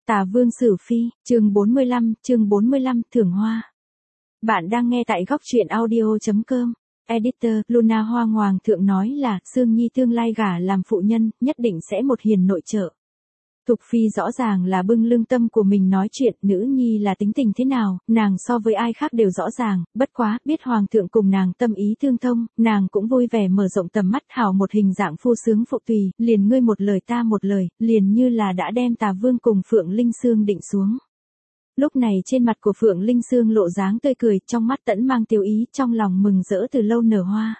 Tả Vương Sử Phi, chương 45, thưởng hoa. Bạn đang nghe tại góc truyện audio.com. Editor, Luna Hoa Hoàng thượng nói là, Sương Nhi tương lai gả làm phụ nhân, nhất định sẽ một hiền nội trợ. Thục Phi rõ ràng là bưng lương tâm của mình nói chuyện, nữ nhi là tính tình thế nào, nàng so với ai khác đều rõ ràng, bất quá, biết Hoàng thượng cùng nàng tâm ý tương thông, nàng cũng vui vẻ mở rộng tầm mắt hảo một hình dạng phu sướng phụ tùy, liền ngươi một lời ta một lời, liền như là đã đem Tà Vương cùng Phượng Linh Sương định xuống. Lúc này trên mặt của Phượng Linh Sương lộ dáng tươi cười, trong mắt tẫn mang tiêu ý, trong lòng mừng rỡ từ lâu nở hoa.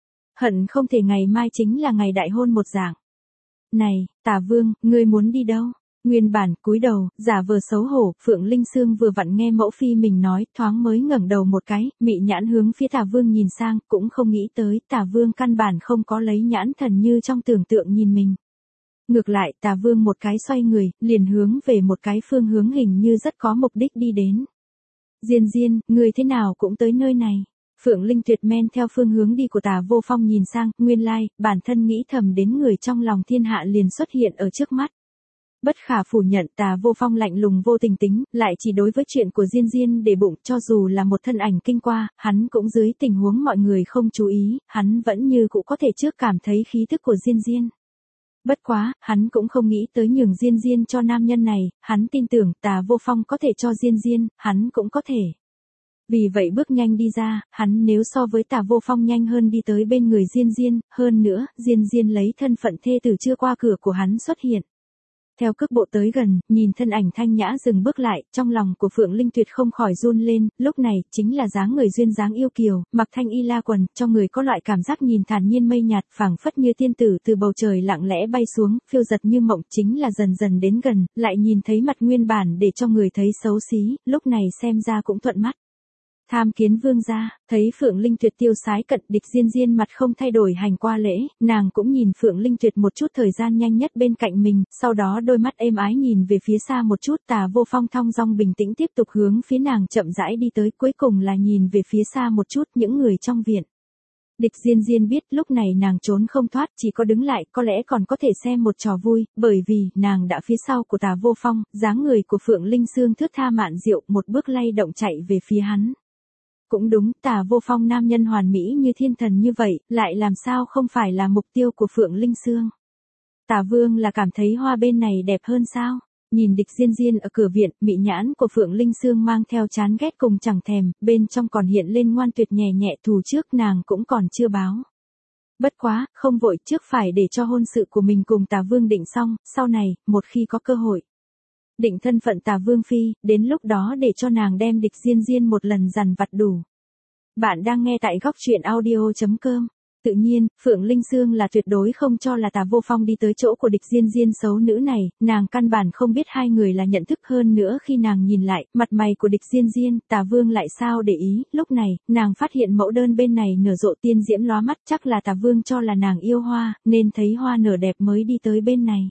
Hận không thể ngày mai chính là ngày đại hôn một dạng. Này, Tả Vương, ngươi muốn đi đâu? Nguyên bản, cúi đầu, giả vờ xấu hổ, Phượng Linh Sương vừa vặn nghe mẫu phi mình nói, thoáng mới ngẩng đầu một cái, mị nhãn hướng phía Tả Vương nhìn sang, cũng không nghĩ tới, Tả Vương căn bản không có lấy nhãn thần như trong tưởng tượng nhìn mình. Ngược lại, Tả Vương một cái xoay người, liền hướng về một cái phương hướng hình như rất có mục đích đi đến. Diên Diên, ngươi thế nào cũng tới nơi này. Phượng Linh Tuyệt men theo phương hướng đi của Tả Vô Phong nhìn sang, nguyên lai, bản thân nghĩ thầm đến người trong lòng thiên hạ liền xuất hiện ở trước mắt. Bất khả phủ nhận Tả Vô Phong lạnh lùng vô tình tính, lại chỉ đối với chuyện của Diên Diên để bụng, cho dù là một thân ảnh kinh qua, hắn cũng dưới tình huống mọi người không chú ý, hắn vẫn như cũng có thể trước cảm thấy khí thức của Diên Diên. Bất quá, hắn cũng không nghĩ tới nhường Diên Diên cho nam nhân này, hắn tin tưởng Tả Vô Phong có thể cho Diên Diên, hắn cũng có thể. Vì vậy bước nhanh đi ra, hắn nếu so với Tả Vô Phong nhanh hơn đi tới bên người Diên Diên, hơn nữa, Diên Diên lấy thân phận thê tử chưa qua cửa của hắn xuất hiện. Theo cước bộ tới gần, nhìn thân ảnh thanh nhã dừng bước lại, trong lòng của Phượng Linh Tuyệt không khỏi run lên, lúc này, chính là dáng người duyên dáng yêu kiều, mặc thanh y la quần, cho người có loại cảm giác nhìn thản nhiên mây nhạt, phảng phất như tiên tử từ bầu trời lặng lẽ bay xuống, phiêu giật như mộng, chính là dần dần đến gần, lại nhìn thấy mặt nguyên bản để cho người thấy xấu xí, lúc này xem ra cũng thuận mắt. Tham kiến vương gia, thấy Phượng Linh Tuyệt tiêu sái cận, Địch Diên Diên mặt không thay đổi hành qua lễ, nàng cũng nhìn Phượng Linh Tuyệt một chút thời gian nhanh nhất bên cạnh mình, sau đó đôi mắt êm ái nhìn về phía xa một chút, Tả Vô Phong thong dong bình tĩnh tiếp tục hướng phía nàng chậm rãi đi tới, cuối cùng là nhìn về phía xa một chút những người trong viện. Địch Diên Diên biết lúc này nàng trốn không thoát, chỉ có đứng lại, có lẽ còn có thể xem một trò vui, bởi vì, nàng đã phía sau của Tả Vô Phong, dáng người của Phượng Linh Sương thướt tha mạn diệu, một bước lay động chạy về phía hắn. Cũng đúng, Tả Vô Phong nam nhân hoàn mỹ như thiên thần như vậy, lại làm sao không phải là mục tiêu của Phượng Linh Sương. Tả Vương là cảm thấy hoa bên này đẹp hơn sao? Nhìn Địch Diên Diên ở cửa viện, mị nhãn của Phượng Linh Sương mang theo chán ghét cùng chẳng thèm, bên trong còn hiện lên ngoan tuyệt nhẹ nhẹ, thù trước nàng cũng còn chưa báo. Bất quá, không vội, trước phải để cho hôn sự của mình cùng Tả Vương định xong, sau này, một khi có cơ hội. Định thân phận Tả Vương Phi, đến lúc đó để cho nàng đem Địch Diên Diên một lần dằn vặt đủ. Bạn đang nghe tại góc truyện audio.com. Tự nhiên, Phượng Linh Sương là tuyệt đối không cho là Tả Vô Phong đi tới chỗ của Địch Diên Diên xấu nữ này, nàng căn bản không biết hai người là nhận thức, hơn nữa khi nàng nhìn lại, mặt mày của Địch Diên Diên, Tả Vương lại sao để ý, lúc này, nàng phát hiện mẫu đơn bên này nở rộ tiên diễm lóa mắt, chắc là Tả Vương cho là nàng yêu hoa, nên thấy hoa nở đẹp mới đi tới bên này.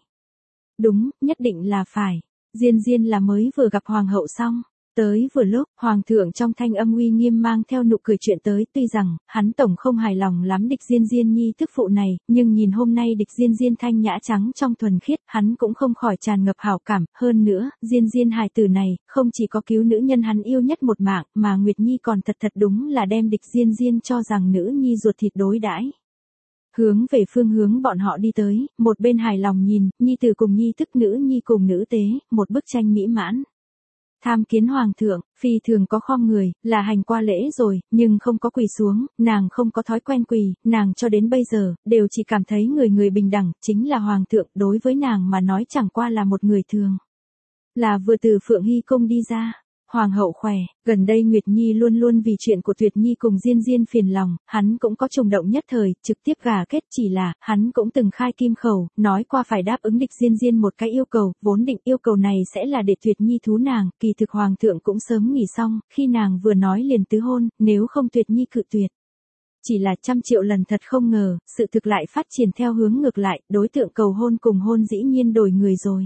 Đúng, nhất định là phải. Diên Diên là mới vừa gặp hoàng hậu xong. Tới vừa lúc, hoàng thượng trong thanh âm uy nghiêm mang theo nụ cười chuyện tới, tuy rằng, hắn tổng không hài lòng lắm Địch Diên Diên nhi thức phụ này, nhưng nhìn hôm nay Địch Diên Diên thanh nhã trắng trong thuần khiết, hắn cũng không khỏi tràn ngập hảo cảm, hơn nữa, Diên Diên hài tử này, không chỉ có cứu nữ nhân hắn yêu nhất một mạng, mà Nguyệt Nhi còn thật đúng là đem Địch Diên Diên cho rằng nữ nhi ruột thịt đối đãi. Hướng về phương hướng bọn họ đi tới, một bên hài lòng nhìn, nhi tử cùng nhi thức nữ nhi cùng nữ tế, một bức tranh mỹ mãn. Tham kiến hoàng thượng, phi thường có khom người, là hành qua lễ rồi, nhưng không có quỳ xuống, nàng không có thói quen quỳ, nàng cho đến bây giờ, đều chỉ cảm thấy người bình đẳng, chính là hoàng thượng, đối với nàng mà nói chẳng qua là một người thường. Là vừa từ Phượng Hy Cung đi ra. Hoàng hậu khỏe, gần đây Nguyệt Nhi luôn luôn vì chuyện của Tuyệt Nhi cùng Diên Diên phiền lòng, hắn cũng có trùng động nhất thời, trực tiếp gà kết, chỉ là, hắn cũng từng khai kim khẩu, nói qua phải đáp ứng Địch Diên Diên một cái yêu cầu, vốn định yêu cầu này sẽ là để Tuyệt Nhi thú nàng, kỳ thực hoàng thượng cũng sớm nghỉ xong, khi nàng vừa nói liền tứ hôn, nếu không Tuyệt Nhi cự tuyệt. Chỉ là 100 triệu lần thật không ngờ, sự thực lại phát triển theo hướng ngược lại, đối tượng cầu hôn cùng hôn dĩ nhiên đổi người rồi.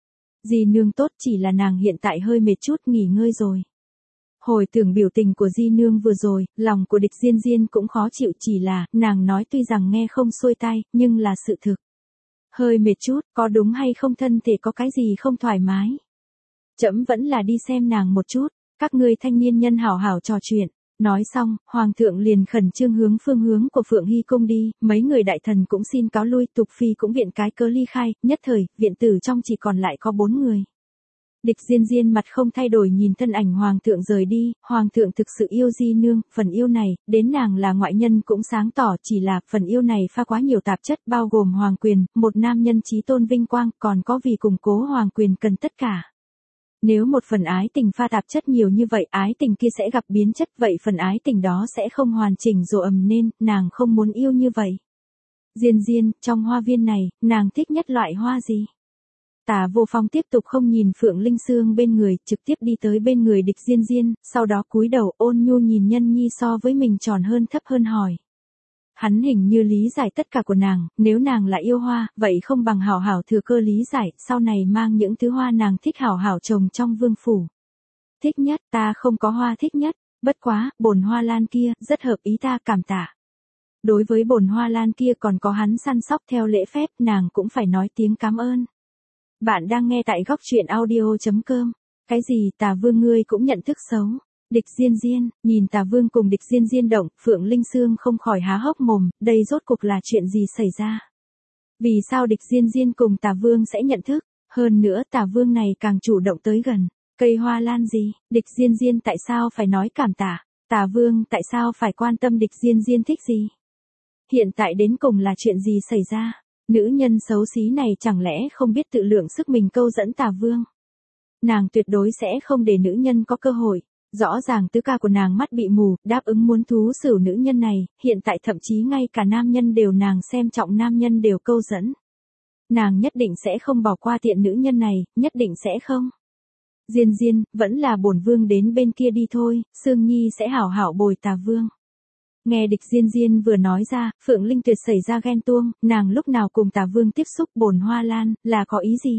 Di nương tốt, chỉ là nàng hiện tại hơi mệt chút, nghỉ ngơi rồi. Hồi tưởng biểu tình của Di nương vừa rồi, lòng của Địch Diên Diên cũng khó chịu, chỉ là, nàng nói tuy rằng nghe không xuôi tai, nhưng là sự thực. Hơi mệt chút, có đúng hay không, thân thể có cái gì không thoải mái? Trẫm vẫn là đi xem nàng một chút, các ngươi thanh niên nhân hảo hảo trò chuyện. Nói xong, Hoàng thượng liền khẩn trương hướng phương hướng của Phượng Hy Cung đi, mấy người đại thần cũng xin cáo lui, Tục Phi cũng viện cái cớ ly khai, nhất thời, viện tử trong chỉ còn lại có 4 người. Địch Diên Diên mặt không thay đổi nhìn thân ảnh Hoàng thượng rời đi, Hoàng thượng thực sự yêu Di Nương, phần yêu này, đến nàng là ngoại nhân cũng sáng tỏ, chỉ là phần yêu này pha quá nhiều tạp chất bao gồm hoàng quyền, một nam nhân chí tôn vinh quang, còn có vì củng cố hoàng quyền cần tất cả. Nếu một phần ái tình pha tạp chất nhiều như vậy, ái tình kia sẽ gặp biến chất, vậy phần ái tình đó sẽ không hoàn chỉnh rồi nên, nàng không muốn yêu như vậy. Diên Diên, trong hoa viên này, nàng thích nhất loại hoa gì? Tả Vô Phong tiếp tục không nhìn Phượng Linh Sương bên người, trực tiếp đi tới bên người Địch Diên Diên, sau đó cúi đầu ôn nhu nhìn nhân nhi so với mình tròn hơn thấp hơn hỏi. Hắn hình như lý giải tất cả của nàng, nếu nàng là yêu hoa, vậy không bằng hảo hảo thừa cơ lý giải, sau này mang những thứ hoa nàng thích hảo hảo trồng trong vương phủ. Thích nhất, ta không có hoa thích nhất, bất quá, bồn hoa lan kia, rất hợp ý ta, cảm tạ. Đối với bồn hoa lan kia còn có hắn săn sóc theo lễ phép, nàng cũng phải nói tiếng cảm ơn. Bạn đang nghe tại góc truyện audio.com. Cái gì Tà Vương ngươi cũng nhận thức xấu. Địch Diên Diên, nhìn Tà Vương cùng Địch Diên Diên động, Phượng Linh Sương không khỏi há hốc mồm, đây rốt cuộc là chuyện gì xảy ra? Vì sao Địch Diên Diên cùng Tà Vương sẽ nhận thức? Hơn nữa Tà Vương này càng chủ động tới gần. Cây hoa lan gì? Địch Diên Diên tại sao phải nói cảm tạ? Tà Vương tại sao phải quan tâm Địch Diên Diên thích gì? Hiện tại đến cùng là chuyện gì xảy ra? Nữ nhân xấu xí này chẳng lẽ không biết tự lượng sức mình câu dẫn Tà Vương? Nàng tuyệt đối sẽ không để nữ nhân có cơ hội. Rõ ràng tứ ca của nàng mắt bị mù, đáp ứng muốn thú xử nữ nhân này, hiện tại thậm chí ngay cả nam nhân đều nàng xem trọng nam nhân đều câu dẫn. Nàng nhất định sẽ không bỏ qua tiện nữ nhân này, nhất định sẽ không. Diên Diên, vẫn là bổn vương đến bên kia đi thôi, Sương Nhi sẽ hảo hảo bồi Tà Vương. Nghe Địch Diên Diên vừa nói ra, Phượng Linh Tuyệt xảy ra ghen tuông, nàng lúc nào cùng Tà Vương tiếp xúc bồn hoa lan, là có ý gì?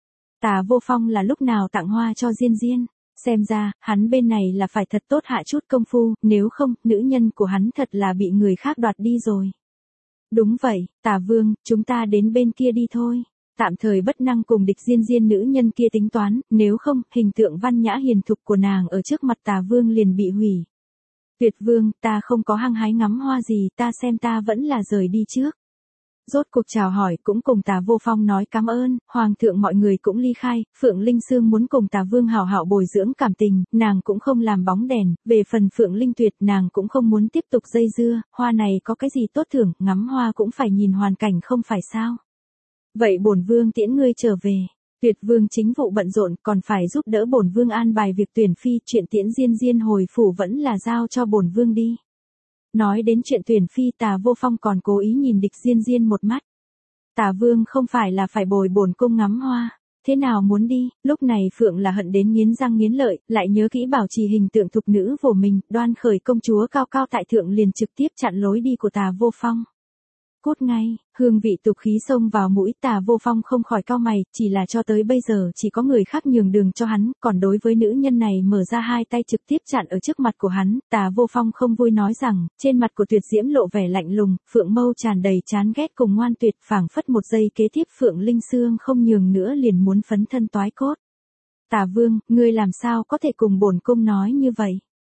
Tà Vô Phong là lúc nào tặng hoa cho Diên Diên? Xem ra, hắn bên này là phải thật tốt hạ chút công phu, nếu không, nữ nhân của hắn thật là bị người khác đoạt đi rồi. Đúng vậy, Tà Vương, chúng ta đến bên kia đi thôi. Tạm thời bất năng cùng Địch Diên Diên nữ nhân kia tính toán, nếu không, hình tượng văn nhã hiền thục của nàng ở trước mặt Tà Vương liền bị hủy. Tuyệt Vương, ta không có hăng hái ngắm hoa gì, ta xem ta vẫn là rời đi trước. Rốt cuộc chào hỏi cũng cùng Tà Vô Phong nói cảm ơn, Hoàng thượng mọi người cũng ly khai, Phượng Linh Sương muốn cùng Tà Vương hảo hảo bồi dưỡng cảm tình, nàng cũng không làm bóng đèn, về phần Phượng Linh Tuyệt nàng cũng không muốn tiếp tục dây dưa, hoa này có cái gì tốt thưởng, ngắm hoa cũng phải nhìn hoàn cảnh không phải sao. Vậy bổn Vương tiễn ngươi trở về. Tuyệt Vương chính vụ bận rộn còn phải giúp đỡ bổn Vương an bài việc tuyển phi, chuyện tiễn Diên Diên hồi phủ vẫn là giao cho bổn Vương đi. Nói đến chuyện tuyển phi Tà Vô Phong còn cố ý nhìn Địch Diên Diên một mắt. Tà Vương không phải là phải bồi bổn cung ngắm hoa, thế nào muốn đi, lúc này Phượng là hận đến nghiến răng nghiến lợi, lại nhớ kỹ bảo trì hình tượng thục nữ của mình, Đoan Khởi công chúa cao cao tại thượng liền trực tiếp chặn lối đi của Tà Vô Phong. Cút ngay, hương vị tục khí xông vào mũi Tà Vô Phong không khỏi cau mày, chỉ là cho tới bây giờ chỉ có người khác nhường đường cho hắn, còn đối với nữ nhân này mở ra hai tay trực tiếp chặn ở trước mặt của hắn, Tà Vô Phong không vui nói rằng, trên mặt của Tuyệt Diễm lộ vẻ lạnh lùng, Phượng Mâu tràn đầy chán ghét cùng ngoan tuyệt, phảng phất một giây kế tiếp Phượng Linh Sương không nhường nữa liền muốn phấn thân toái cốt. Tà Vương, ngươi làm sao có thể cùng bổn cung nói như vậy?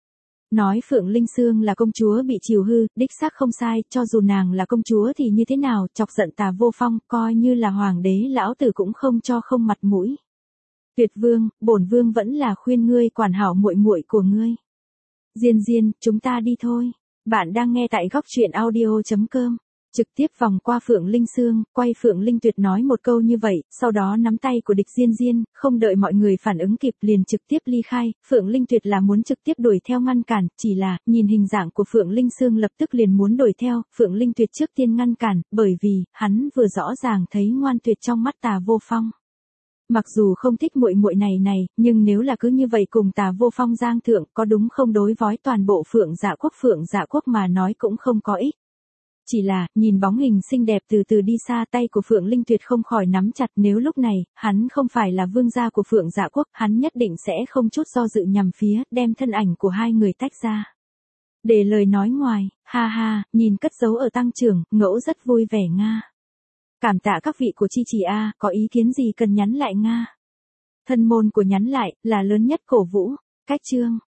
Nói Phượng Linh Sương là công chúa bị chiều hư, đích xác không sai, cho dù nàng là công chúa thì như thế nào, chọc giận Tà Vô Phong, coi như là hoàng đế lão tử cũng không cho không mặt mũi. Tuyệt Vương, bổn Vương vẫn là khuyên ngươi quản hảo muội muội của ngươi. Diên Diên, chúng ta đi thôi. Bạn đang nghe tại góc truyện audio.com. Trực tiếp vòng qua Phượng Linh Sương, quay Phượng Linh Tuyệt nói một câu như vậy, sau đó nắm tay của Địch Diên Diên, không đợi mọi người phản ứng kịp liền trực tiếp ly khai, Phượng Linh Tuyệt là muốn trực tiếp đuổi theo ngăn cản, chỉ là, nhìn hình dạng của Phượng Linh Sương lập tức liền muốn đuổi theo, Phượng Linh Tuyệt trước tiên ngăn cản, bởi vì, hắn vừa rõ ràng thấy ngoan tuyệt trong mắt Tà Vô Phong. Mặc dù không thích muội muội này, nhưng nếu là cứ như vậy cùng Tà Vô Phong giang thượng, có đúng không đối với toàn bộ Phượng Dạ Quốc mà nói cũng không có ích. Chỉ là, nhìn bóng hình xinh đẹp từ từ đi xa, tay của Phượng Linh Tuyệt không khỏi nắm chặt, nếu lúc này, hắn không phải là vương gia của Phượng Dạ Quốc, hắn nhất định sẽ không chút do dự nhằm phía, đem thân ảnh của hai người tách ra. Để lời nói ngoài, ha ha, nhìn cất giấu ở tăng trưởng, ngẫu rất vui vẻ Nga. Cảm tạ các vị của chi trì A, có ý kiến gì cần nhắn lại Nga. Thân môn của nhắn lại là lớn nhất cổ vũ. Cách chương